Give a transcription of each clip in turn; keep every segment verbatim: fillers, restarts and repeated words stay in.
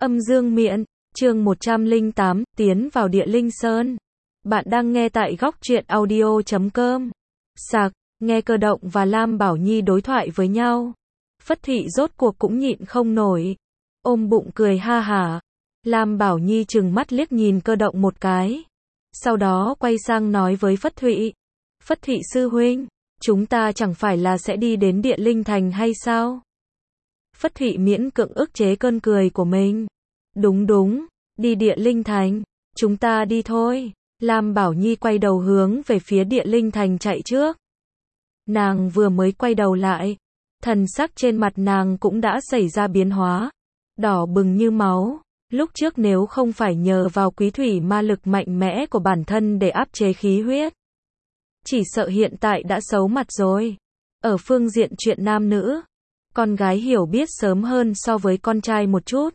Âm dương miện, chương một trăm lẻ tám, tiến vào địa linh sơn. Bạn đang nghe tại góc truyện audio chấm com. Sạc, nghe Cơ Động và Lam Bảo Nhi đối thoại với nhau. Phất Thụy rốt cuộc cũng nhịn không nổi. Ôm bụng cười ha hả. Lam Bảo Nhi trừng mắt liếc nhìn Cơ Động một cái. Sau đó quay sang nói với Phất Thụy. Phất Thụy sư huynh, chúng ta chẳng phải là sẽ đi đến địa linh thành hay sao? Phất Thụy miễn cưỡng ức chế cơn cười của mình. Đúng đúng, đi địa linh thành, chúng ta đi thôi. Lam Bảo Nhi quay đầu hướng về phía địa linh thành chạy trước. Nàng vừa mới quay đầu lại, thần sắc trên mặt nàng cũng đã xảy ra biến hóa, đỏ bừng như máu. Lúc trước nếu không phải nhờ vào quý thủy ma lực mạnh mẽ của bản thân để áp chế khí huyết, chỉ sợ hiện tại đã xấu mặt rồi. Ở phương diện chuyện nam nữ, con gái hiểu biết sớm hơn so với con trai một chút.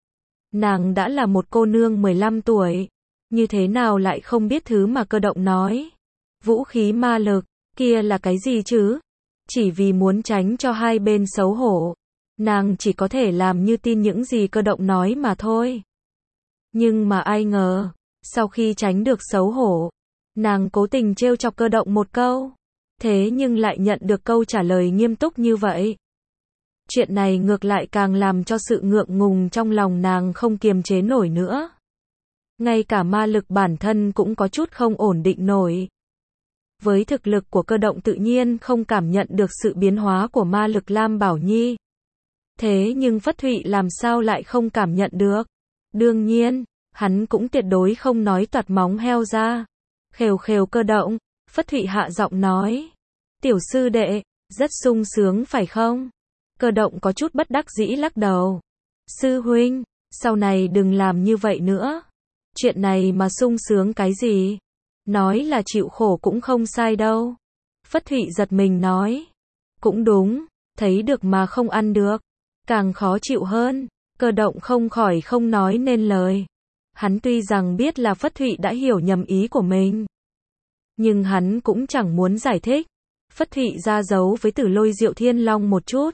Nàng đã là một cô nương mười lăm tuổi, như thế nào lại không biết thứ mà Cơ Động nói. Vũ khí ma lực, kia là cái gì chứ? Chỉ vì muốn tránh cho hai bên xấu hổ, nàng chỉ có thể làm như tin những gì Cơ Động nói mà thôi. Nhưng mà ai ngờ, sau khi tránh được xấu hổ, nàng cố tình trêu chọc Cơ Động một câu, thế nhưng lại nhận được câu trả lời nghiêm túc như vậy. Chuyện này ngược lại càng làm cho sự ngượng ngùng trong lòng nàng không kiềm chế nổi nữa. Ngay cả ma lực bản thân cũng có chút không ổn định nổi. Với thực lực của Cơ Động tự nhiên không cảm nhận được sự biến hóa của ma lực Lam Bảo Nhi. Thế nhưng Phất Thụy làm sao lại không cảm nhận được? Đương nhiên, hắn cũng tuyệt đối không nói toạc móng heo ra. Khều khều Cơ Động, Phất Thụy hạ giọng nói. Tiểu sư đệ, rất sung sướng phải không? Cơ Động có chút bất đắc dĩ lắc đầu. Sư huynh, sau này đừng làm như vậy nữa. Chuyện này mà sung sướng cái gì? Nói là chịu khổ cũng không sai đâu. Phất Thụy giật mình nói. Cũng đúng, thấy được mà không ăn được, càng khó chịu hơn. Cơ Động không khỏi không nói nên lời. Hắn tuy rằng biết là Phất Thụy đã hiểu nhầm ý của mình, nhưng hắn cũng chẳng muốn giải thích. Phất Thụy ra dấu với Tử Lôi Diệu Thiên Long một chút.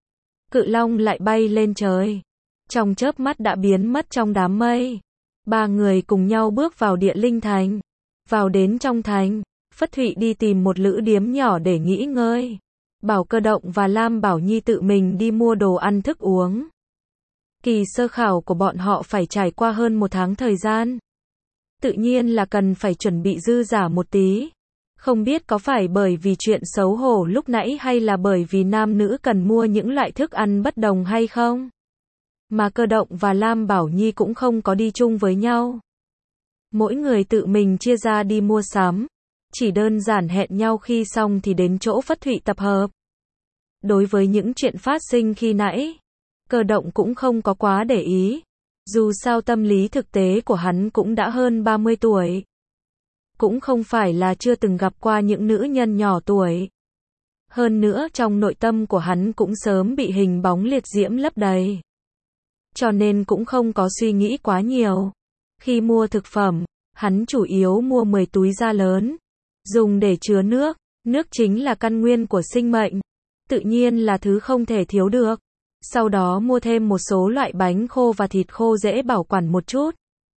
Cự long lại bay lên trời, trong chớp mắt đã biến mất trong đám mây. Ba người cùng nhau bước vào địa linh thành. Vào đến trong thành, Phất Thụy đi tìm một lữ điếm nhỏ để nghỉ ngơi, bảo Cơ Động và Lam Bảo Nhi tự mình đi mua đồ ăn thức uống. Kỳ sơ khảo của bọn họ phải trải qua hơn một tháng thời gian, tự nhiên là cần phải chuẩn bị dư giả một tí. Không biết có phải bởi vì chuyện xấu hổ lúc nãy hay là bởi vì nam nữ cần mua những loại thức ăn bất đồng hay không, mà Cơ Động và Lam Bảo Nhi cũng không có đi chung với nhau. Mỗi người tự mình chia ra đi mua sắm, chỉ đơn giản hẹn nhau khi xong thì đến chỗ Phất Thụy tập hợp. Đối với những chuyện phát sinh khi nãy, Cơ Động cũng không có quá để ý. Dù sao tâm lý thực tế của hắn cũng đã hơn ba mươi tuổi. Cũng không phải là chưa từng gặp qua những nữ nhân nhỏ tuổi. Hơn nữa trong nội tâm của hắn cũng sớm bị hình bóng liệt diễm lấp đầy, cho nên cũng không có suy nghĩ quá nhiều. Khi mua thực phẩm, hắn chủ yếu mua mười túi da lớn, dùng để chứa nước. Nước chính là căn nguyên của sinh mệnh, tự nhiên là thứ không thể thiếu được. Sau đó mua thêm một số loại bánh khô và thịt khô dễ bảo quản một chút.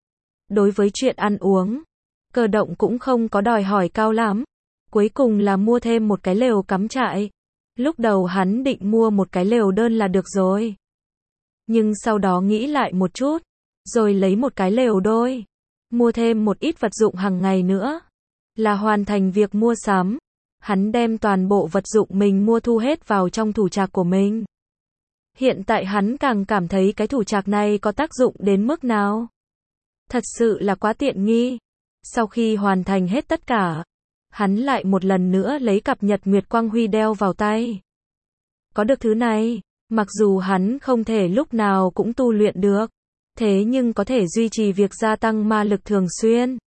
Đối với chuyện ăn uống, Cơ Động cũng không có đòi hỏi cao lắm. Cuối cùng là mua thêm một cái lều cắm trại. Lúc đầu hắn định mua một cái lều đơn là được rồi, nhưng sau đó nghĩ lại một chút, rồi lấy một cái lều đôi. Mua thêm một ít vật dụng hàng ngày nữa, là hoàn thành việc mua sắm. Hắn đem toàn bộ vật dụng mình mua thu hết vào trong thủ trạc của mình. Hiện tại hắn càng cảm thấy cái thủ trạc này có tác dụng đến mức nào. Thật sự là quá tiện nghi. Sau khi hoàn thành hết tất cả, hắn lại một lần nữa lấy cặp nhật nguyệt quang huy đeo vào tay. Có được thứ này, mặc dù hắn không thể lúc nào cũng tu luyện được, thế nhưng có thể duy trì việc gia tăng ma lực thường xuyên.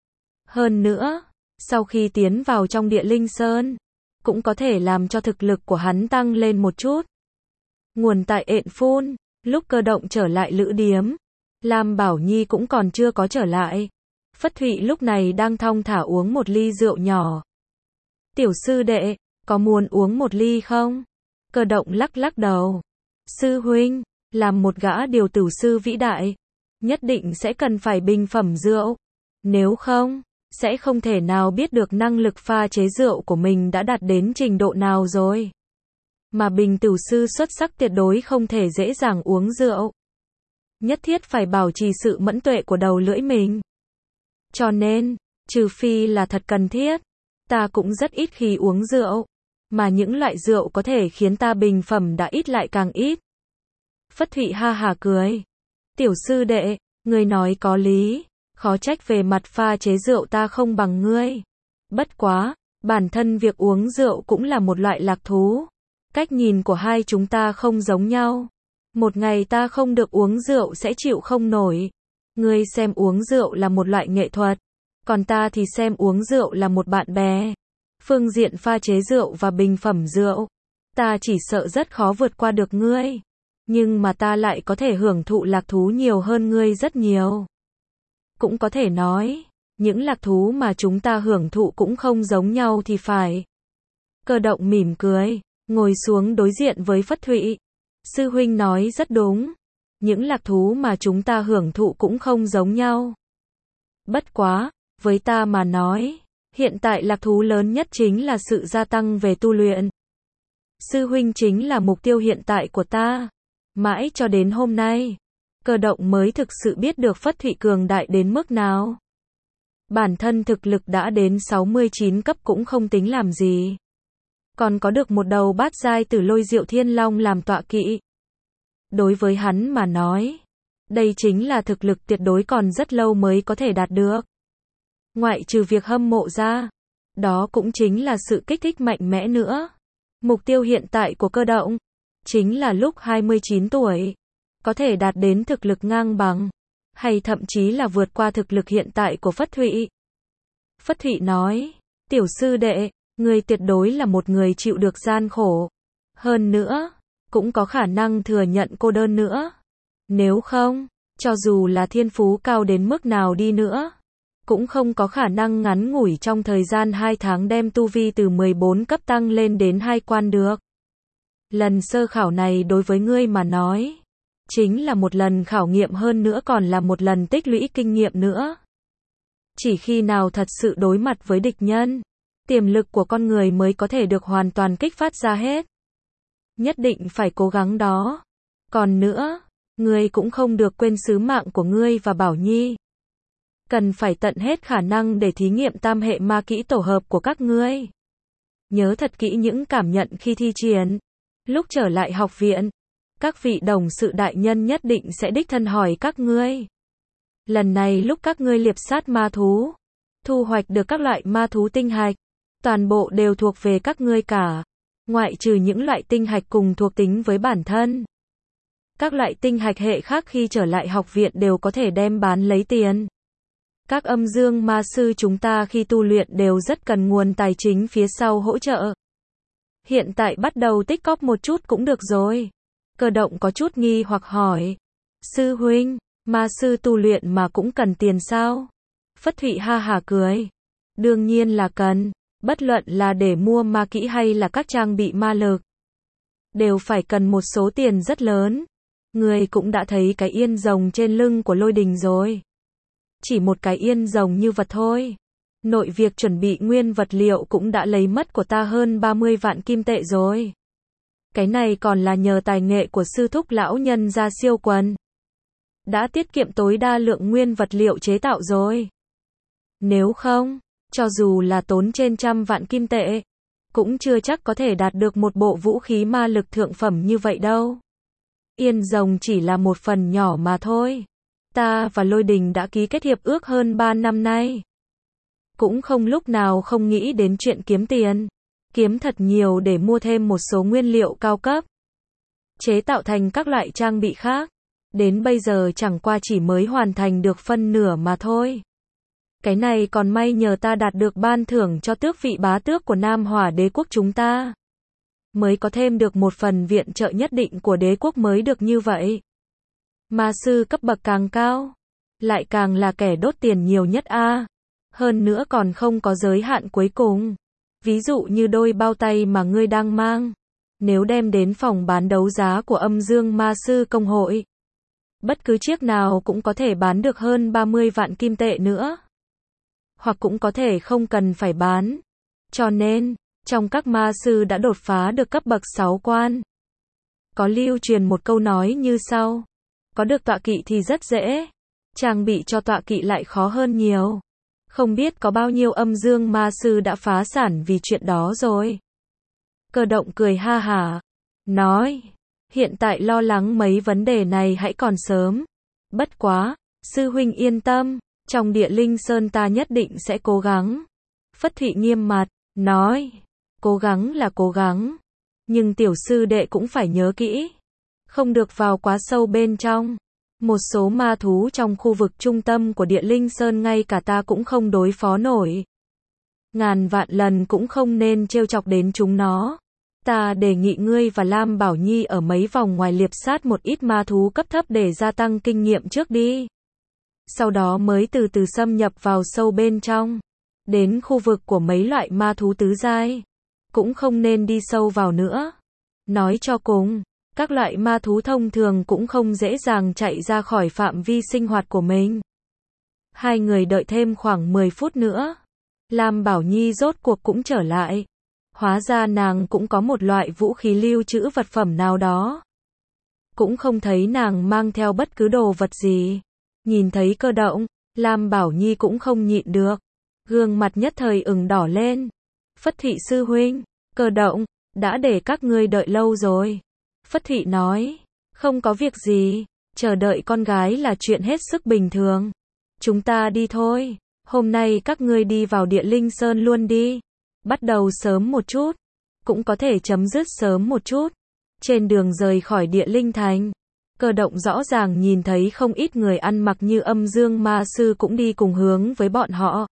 Hơn nữa, sau khi tiến vào trong địa linh sơn, cũng có thể làm cho thực lực của hắn tăng lên một chút. Nguồn tại ện phun, lúc Cơ Động trở lại lữ điếm, Lam Bảo Nhi cũng còn chưa có trở lại. Phất Thụy lúc này đang thong thả uống một ly rượu nhỏ. Tiểu sư đệ, có muốn uống một ly không? Cơ Động lắc lắc đầu. Sư huynh, Làm một gã điều tử sư vĩ đại, nhất định sẽ cần phải bình phẩm rượu. Nếu không, sẽ không thể nào biết được năng lực pha chế rượu của mình đã đạt đến trình độ nào rồi. Mà bình tử sư xuất sắc tuyệt đối không thể dễ dàng uống rượu. Nhất thiết phải bảo trì sự mẫn tuệ của đầu lưỡi mình. Cho nên, trừ phi là thật cần thiết, ta cũng rất ít khi uống rượu. Mà những loại rượu có thể khiến ta bình phẩm đã ít lại càng ít. Phất Thụy ha hả cười. Tiểu sư đệ, ngươi nói có lý. Khó trách về mặt pha chế rượu ta không bằng ngươi. Bất quá, bản thân việc uống rượu cũng là một loại lạc thú. Cách nhìn của hai chúng ta không giống nhau. Một ngày ta không được uống rượu sẽ chịu không nổi. Ngươi xem uống rượu là một loại nghệ thuật. Còn ta thì xem uống rượu là một bạn bè. Phương diện pha chế rượu và bình phẩm rượu, ta chỉ sợ rất khó vượt qua được ngươi. Nhưng mà ta lại có thể hưởng thụ lạc thú nhiều hơn ngươi rất nhiều. Cũng có thể nói, những lạc thú mà chúng ta hưởng thụ cũng không giống nhau thì phải. Cơ Động mỉm cười, ngồi xuống đối diện với Phất Thụy. Sư huynh nói rất đúng. Những lạc thú mà chúng ta hưởng thụ cũng không giống nhau. Bất quá, với ta mà nói, hiện tại lạc thú lớn nhất chính là sự gia tăng về tu luyện. Sư huynh chính là mục tiêu hiện tại của ta. Mãi cho đến hôm nay, Cơ Động mới thực sự biết được Phất Thụy cường đại đến mức nào. Bản thân thực lực đã đến sáu mươi chín cấp cũng không tính làm gì. Còn có được một đầu bát giai Tử Lôi Diệu Thiên Long làm tọa kỵ. Đối với hắn mà nói, đây chính là thực lực tuyệt đối còn rất lâu mới có thể đạt được. Ngoại trừ việc hâm mộ ra, đó cũng chính là sự kích thích mạnh mẽ nữa. Mục tiêu hiện tại của Cơ Động, chính là lúc hai mươi chín tuổi, có thể đạt đến thực lực ngang bằng, hay thậm chí là vượt qua thực lực hiện tại của Phất Thụy. Phất Thụy nói, tiểu sư đệ, ngươi tuyệt đối là một người chịu được gian khổ. Hơn nữa, cũng có khả năng thừa nhận cô đơn nữa. Nếu không, cho dù là thiên phú cao đến mức nào đi nữa, cũng không có khả năng ngắn ngủi trong thời gian hai tháng đem tu vi từ mười bốn cấp tăng lên đến hai quan được. Lần sơ khảo này đối với ngươi mà nói, chính là một lần khảo nghiệm hơn nữa còn là một lần tích lũy kinh nghiệm nữa. Chỉ khi nào thật sự đối mặt với địch nhân, tiềm lực của con người mới có thể được hoàn toàn kích phát ra hết. Nhất định phải cố gắng đó. Còn nữa, ngươi cũng không được quên sứ mạng của ngươi và Bảo Nhi. Cần phải tận hết khả năng để thí nghiệm tam hệ ma kỹ tổ hợp của các ngươi. Nhớ thật kỹ những cảm nhận khi thi triển. Lúc trở lại học viện, các vị đồng sự đại nhân nhất định sẽ đích thân hỏi các ngươi. Lần này lúc các ngươi liệp sát ma thú, thu hoạch được các loại ma thú tinh hạch, toàn bộ đều thuộc về các ngươi cả, ngoại trừ những loại tinh hạch cùng thuộc tính với bản thân. Các loại tinh hạch hệ khác khi trở lại học viện đều có thể đem bán lấy tiền. Các âm dương ma sư chúng ta khi tu luyện đều rất cần nguồn tài chính phía sau hỗ trợ. Hiện tại bắt đầu tích cóp một chút cũng được rồi. Cơ Động có chút nghi hoặc hỏi. Sư huynh, ma sư tu luyện mà cũng cần tiền sao? Phất Thụy ha hả cười. Đương nhiên là cần, bất luận là để mua ma kỹ hay là các trang bị ma lực, đều phải cần một số tiền rất lớn. Người cũng đã thấy cái yên rồng trên lưng của Lôi Đình rồi. Chỉ một cái yên rồng như vật thôi. Nội việc chuẩn bị nguyên vật liệu cũng đã lấy mất của ta hơn ba mươi vạn kim tệ rồi. Cái này còn là nhờ tài nghệ của sư thúc lão nhân gia siêu quần. Đã tiết kiệm tối đa lượng nguyên vật liệu chế tạo rồi. Nếu không, cho dù là tốn trên trăm vạn kim tệ, cũng chưa chắc có thể đạt được một bộ vũ khí ma lực thượng phẩm như vậy đâu. Yên rồng chỉ là một phần nhỏ mà thôi. Ta và Lôi Đình đã ký kết hiệp ước hơn ba năm nay. Cũng không lúc nào không nghĩ đến chuyện kiếm tiền. Kiếm thật nhiều để mua thêm một số nguyên liệu cao cấp. Chế tạo thành các loại trang bị khác. Đến bây giờ chẳng qua chỉ mới hoàn thành được phân nửa mà thôi. Cái này còn may nhờ ta đạt được ban thưởng cho tước vị bá tước của Nam Hỏa đế quốc chúng ta. Mới có thêm được một phần viện trợ nhất định của đế quốc mới được như vậy. Ma sư cấp bậc càng cao, lại càng là kẻ đốt tiền nhiều nhất a. Hơn nữa còn không có giới hạn cuối cùng. Ví dụ như đôi bao tay mà ngươi đang mang. nếu đem đến phòng bán đấu giá của Âm Dương Ma Sư Công hội, bất cứ chiếc nào cũng có thể bán được hơn ba mươi vạn kim tệ nữa. Hoặc cũng có thể không cần phải bán. Cho nên, trong các ma sư đã đột phá được cấp bậc sáu quan, có lưu truyền một câu nói như sau: có được tọa kỵ thì rất dễ, trang bị cho tọa kỵ lại khó hơn nhiều. Không biết có bao nhiêu âm dương ma sư đã phá sản vì chuyện đó rồi. Cơ động cười ha hả, nói, hiện tại lo lắng mấy vấn đề này hãy còn sớm. Bất quá, sư huynh yên tâm, trong Địa Linh Sơn ta nhất định sẽ cố gắng. Phất Thụy nghiêm mặt, nói, cố gắng là cố gắng, nhưng tiểu sư đệ cũng phải nhớ kỹ, không được vào quá sâu bên trong. Một số ma thú trong khu vực trung tâm của Địa Linh Sơn ngay cả ta cũng không đối phó nổi. Ngàn vạn lần cũng không nên trêu chọc đến chúng nó. Ta đề nghị ngươi và Lam Bảo Nhi ở mấy vòng ngoài liệp sát một ít ma thú cấp thấp để gia tăng kinh nghiệm trước đi. Sau đó mới từ từ xâm nhập vào sâu bên trong. Đến khu vực của mấy loại ma thú tứ giai, cũng không nên đi sâu vào nữa. Nói cho cùng, các loại ma thú thông thường cũng không dễ dàng chạy ra khỏi phạm vi sinh hoạt của mình. Hai người đợi thêm khoảng mười phút nữa. Lam Bảo Nhi rốt cuộc cũng trở lại. Hóa ra nàng cũng có một loại vũ khí lưu trữ vật phẩm nào đó. Cũng không thấy nàng mang theo bất cứ đồ vật gì. Nhìn thấy Cơ Động, Lam Bảo Nhi cũng không nhịn được. Gương mặt nhất thời ửng đỏ lên. Phất Thụy sư huynh, Cơ Động, đã để các ngươi đợi lâu rồi. Phất Thụy nói, không có việc gì, chờ đợi con gái là chuyện hết sức bình thường. Chúng ta đi thôi, hôm nay các ngươi đi vào Địa Linh Sơn luôn đi. Bắt đầu sớm một chút, cũng có thể chấm dứt sớm một chút. Trên đường rời khỏi Địa Linh Thành, Cơ Động rõ ràng nhìn thấy không ít người ăn mặc như âm dương ma sư cũng đi cùng hướng với bọn họ.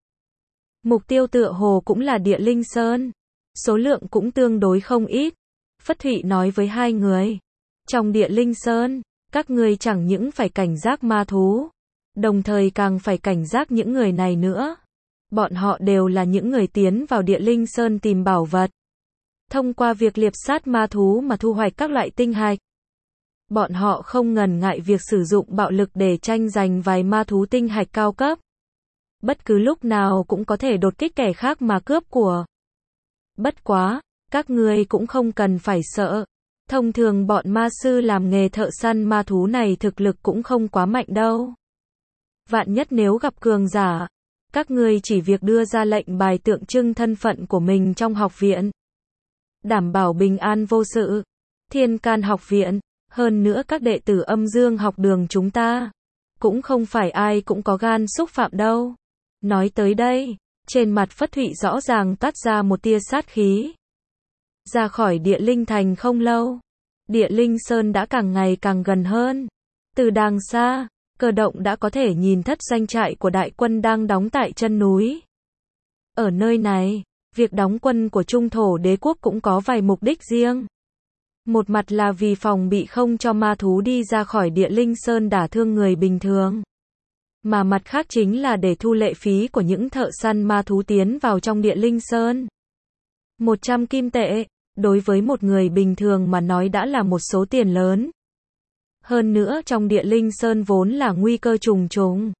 Mục tiêu tựa hồ cũng là Địa Linh Sơn. Số lượng cũng tương đối không ít. Phất Thụy nói với hai người, trong Địa Linh Sơn, các ngươi chẳng những phải cảnh giác ma thú, đồng thời càng phải cảnh giác những người này nữa. Bọn họ đều là những người tiến vào Địa Linh Sơn tìm bảo vật, thông qua việc liệp sát ma thú mà thu hoạch các loại tinh hạch. Bọn họ không ngần ngại việc sử dụng bạo lực để tranh giành vài ma thú tinh hạch cao cấp. Bất cứ lúc nào cũng có thể đột kích kẻ khác mà cướp của. Bất quá, các ngươi cũng không cần phải sợ. Thông thường bọn ma sư làm nghề thợ săn ma thú này thực lực cũng không quá mạnh đâu. Vạn nhất nếu gặp cường giả, các ngươi chỉ việc đưa ra lệnh bài tượng trưng thân phận của mình trong học viện, đảm bảo bình an vô sự. Thiên Can học viện, hơn nữa các đệ tử âm dương học đường chúng ta, cũng không phải ai cũng có gan xúc phạm đâu. Nói tới đây, trên mặt Phất Thụy rõ ràng toát ra một tia sát khí. Ra khỏi Địa Linh Thành không lâu, Địa Linh Sơn đã càng ngày càng gần hơn. Từ đàng xa, Cơ Động đã có thể nhìn thất doanh trại của đại quân đang đóng tại chân núi. Ở nơi này, việc đóng quân của Trung Thổ Đế quốc cũng có vài mục đích riêng. Một mặt là vì phòng bị không cho ma thú đi ra khỏi Địa Linh Sơn đả thương người bình thường. Mà mặt khác chính là để thu lệ phí của những thợ săn ma thú tiến vào trong Địa Linh Sơn. một trăm kim tệ, đối với một người bình thường mà nói đã là một số tiền lớn. Hơn nữa trong Địa Linh Sơn vốn là nguy cơ trùng trùng.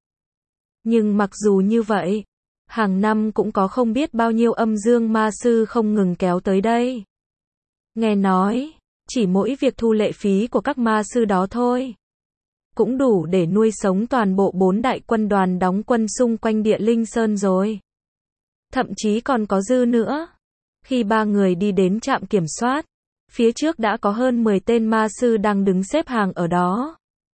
Nhưng mặc dù như vậy, hàng năm cũng có không biết bao nhiêu âm dương ma sư không ngừng kéo tới đây. Nghe nói, chỉ mỗi việc thu lệ phí của các ma sư đó thôi, cũng đủ để nuôi sống toàn bộ bốn đại quân đoàn đóng quân xung quanh Địa Linh Sơn rồi. Thậm chí còn có dư nữa. Khi ba người đi đến trạm kiểm soát, phía trước đã có hơn mười tên ma sư đang đứng xếp hàng ở đó.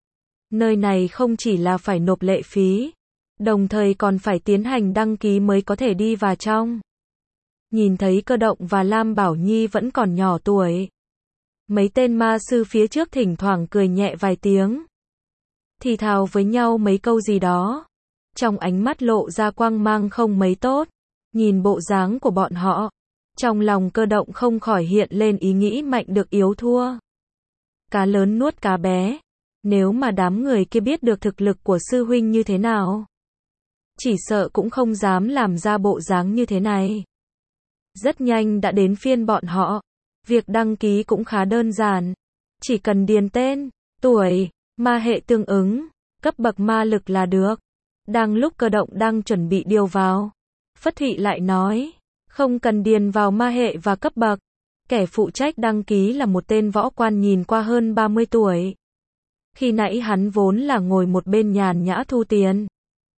Nơi này không chỉ là phải nộp lệ phí, đồng thời còn phải tiến hành đăng ký mới có thể đi vào trong. Nhìn thấy Cơ Động và Lam Bảo Nhi vẫn còn nhỏ tuổi, mấy tên ma sư phía trước thỉnh thoảng cười nhẹ vài tiếng, thì thào với nhau mấy câu gì đó. Trong ánh mắt lộ ra quang mang không mấy tốt. Nhìn bộ dáng của bọn họ, trong lòng Cơ Động không khỏi hiện lên ý nghĩ mạnh được yếu thua. Cá lớn nuốt cá bé. Nếu mà đám người kia biết được thực lực của sư huynh như thế nào, chỉ sợ cũng không dám làm ra bộ dáng như thế này. Rất nhanh đã đến phiên bọn họ. Việc đăng ký cũng khá đơn giản. Chỉ cần điền tên, tuổi, ma hệ tương ứng, cấp bậc ma lực là được. Đang lúc Cơ Động đang chuẩn bị điều vào, Phất Thụy lại nói, không cần điền vào ma hệ và cấp bậc. Kẻ phụ trách đăng ký là một tên võ quan nhìn qua hơn ba mươi tuổi. Khi nãy hắn vốn là ngồi một bên nhàn nhã thu tiền.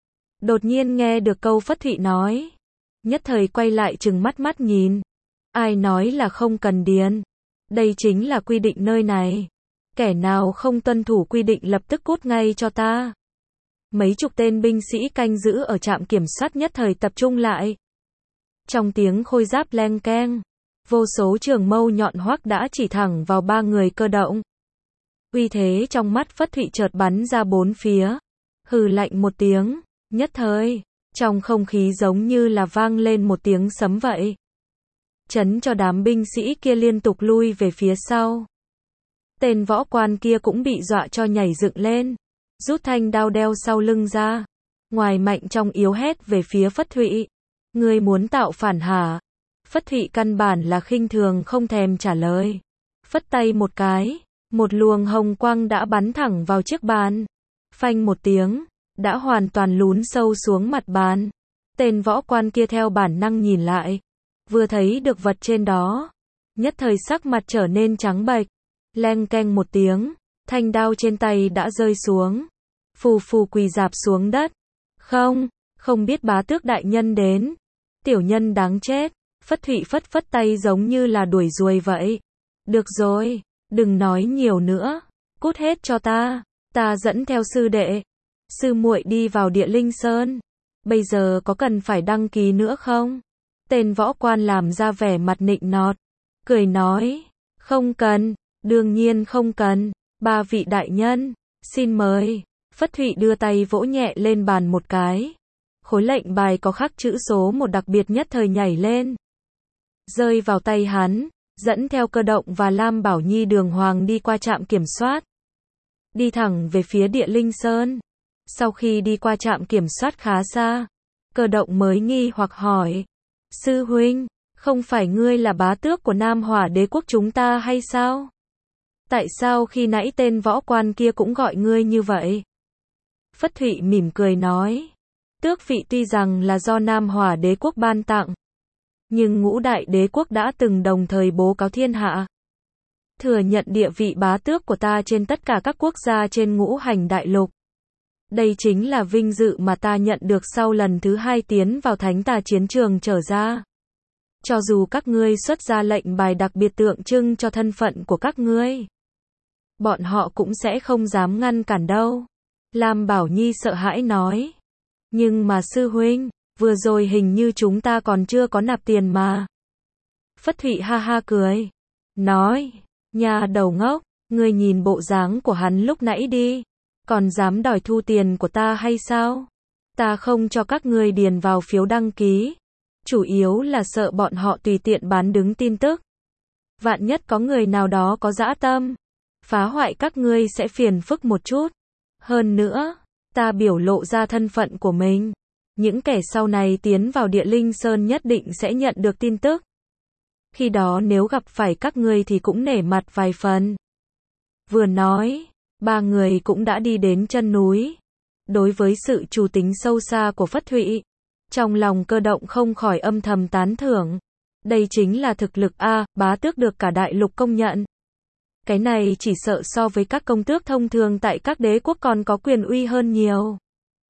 Đột nhiên nghe được câu Phất Thụy nói, nhất thời quay lại trừng mắt mắt nhìn. Ai nói là không cần điền? Đây chính là quy định nơi này. Kẻ nào không tuân thủ quy định lập tức cút ngay cho ta. Mấy chục tên binh sĩ canh giữ ở trạm kiểm soát nhất thời tập trung lại. Trong tiếng khôi giáp leng keng, vô số trường mâu nhọn hoắc đã chỉ thẳng vào ba người Cơ Động. Uy thế trong mắt Phất Thụy chợt bắn ra bốn phía. Hừ lạnh một tiếng, nhất thời, trong không khí giống như là vang lên một tiếng sấm vậy. Chấn cho đám binh sĩ kia liên tục lui về phía sau. Tên võ quan kia cũng bị dọa cho nhảy dựng lên, rút thanh đao đeo sau lưng ra. Ngoài mạnh trong yếu hét về phía Phất Thụy. Ngươi muốn tạo phản hả? Phất Thụy căn bản là khinh thường không thèm trả lời. Phất tay một cái, một luồng hồng quang đã bắn thẳng vào chiếc bàn. Phanh một tiếng, đã hoàn toàn lún sâu xuống mặt bàn. Tên võ quan kia theo bản năng nhìn lại, vừa thấy được vật trên đó, nhất thời sắc mặt trở nên trắng bệch. Leng keng một tiếng, thanh đao trên tay đã rơi xuống, phù phù quỳ rạp xuống đất. Không, không biết bá tước đại nhân đến. Tiểu nhân đáng chết. Phất Thụy phất phất tay giống như là đuổi ruồi vậy. Được rồi, đừng nói nhiều nữa, cút hết cho ta, ta dẫn theo sư đệ, sư muội đi vào Địa Linh Sơn. Bây giờ có cần phải đăng ký nữa không? Tên võ quan làm ra vẻ mặt nịnh nọt, cười nói, không cần, đương nhiên không cần, ba vị đại nhân, xin mời. Phất Thụy đưa tay vỗ nhẹ lên bàn một cái. Khối lệnh bài có khắc chữ số một đặc biệt nhất thời nhảy lên, rơi vào tay hắn, dẫn theo Cơ Động và Lam Bảo Nhi đường hoàng đi qua trạm kiểm soát, đi thẳng về phía Địa Linh Sơn. Sau khi đi qua trạm kiểm soát khá xa, Cơ Động mới nghi hoặc hỏi, sư huynh, không phải ngươi là bá tước của Nam Hỏa Đế quốc chúng ta hay sao? Tại sao khi nãy tên võ quan kia cũng gọi ngươi như vậy? Phất Thụy mỉm cười nói, tước vị tuy rằng là do Nam Hỏa Đế quốc ban tặng, nhưng ngũ đại đế quốc đã từng đồng thời bố cáo thiên hạ, thừa nhận địa vị bá tước của ta trên tất cả các quốc gia trên ngũ hành đại lục. Đây chính là vinh dự mà ta nhận được sau lần thứ hai tiến vào thánh tà chiến trường trở ra. Cho dù các ngươi xuất ra lệnh bài đặc biệt tượng trưng cho thân phận của các ngươi, bọn họ cũng sẽ không dám ngăn cản đâu. Lam Bảo Nhi sợ hãi nói, nhưng mà sư huynh, vừa rồi hình như chúng ta còn chưa có nạp tiền mà. Phất Thụy ha ha cười, nói, nhà đầu ngốc, ngươi nhìn bộ dáng của hắn lúc nãy đi, còn dám đòi thu tiền của ta hay sao? Ta không cho các ngươi điền vào phiếu đăng ký, chủ yếu là sợ bọn họ tùy tiện bán đứng tin tức. Vạn nhất có người nào đó có dã tâm, phá hoại các ngươi sẽ phiền phức một chút. Hơn nữa, ta biểu lộ ra thân phận của mình, những kẻ sau này tiến vào Địa Linh Sơn nhất định sẽ nhận được tin tức. Khi đó nếu gặp phải các ngươi thì cũng nể mặt vài phần. Vừa nói, ba người cũng đã đi đến chân núi. Đối với sự chủ tính sâu xa của Phất Thụy, trong lòng Cơ Động không khỏi âm thầm tán thưởng. Đây chính là thực lực A, bá tước được cả đại lục công nhận. Cái này chỉ sợ so với các công tước thông thường tại các đế quốc còn có quyền uy hơn nhiều.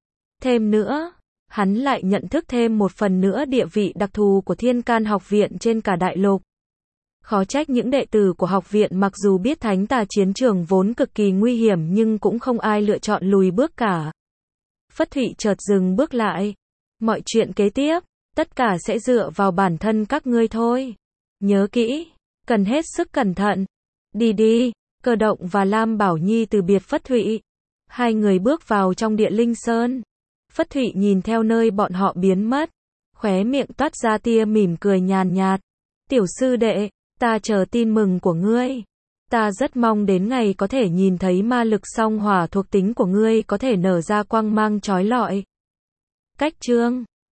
Thêm nữa, hắn lại nhận thức thêm một phần nữa địa vị đặc thù của Thiên Can học viện trên cả đại lục. Khó trách những đệ tử của học viện mặc dù biết thánh tà chiến trường vốn cực kỳ nguy hiểm nhưng cũng không ai lựa chọn lùi bước cả. Phất Thụy chợt dừng bước lại. Mọi chuyện kế tiếp, tất cả sẽ dựa vào bản thân các ngươi thôi. Nhớ kỹ, cần hết sức cẩn thận. Đi đi. Cơ Động và Lam Bảo Nhi từ biệt Phất Thụy. Hai người bước vào trong Địa Linh Sơn. Phất Thụy nhìn theo nơi bọn họ biến mất, khóe miệng toát ra tia mỉm cười nhàn nhạt. Tiểu sư đệ, ta chờ tin mừng của ngươi. Ta rất mong đến ngày có thể nhìn thấy ma lực song hỏa thuộc tính của ngươi có thể nở ra quang mang chói lọi. Cách chương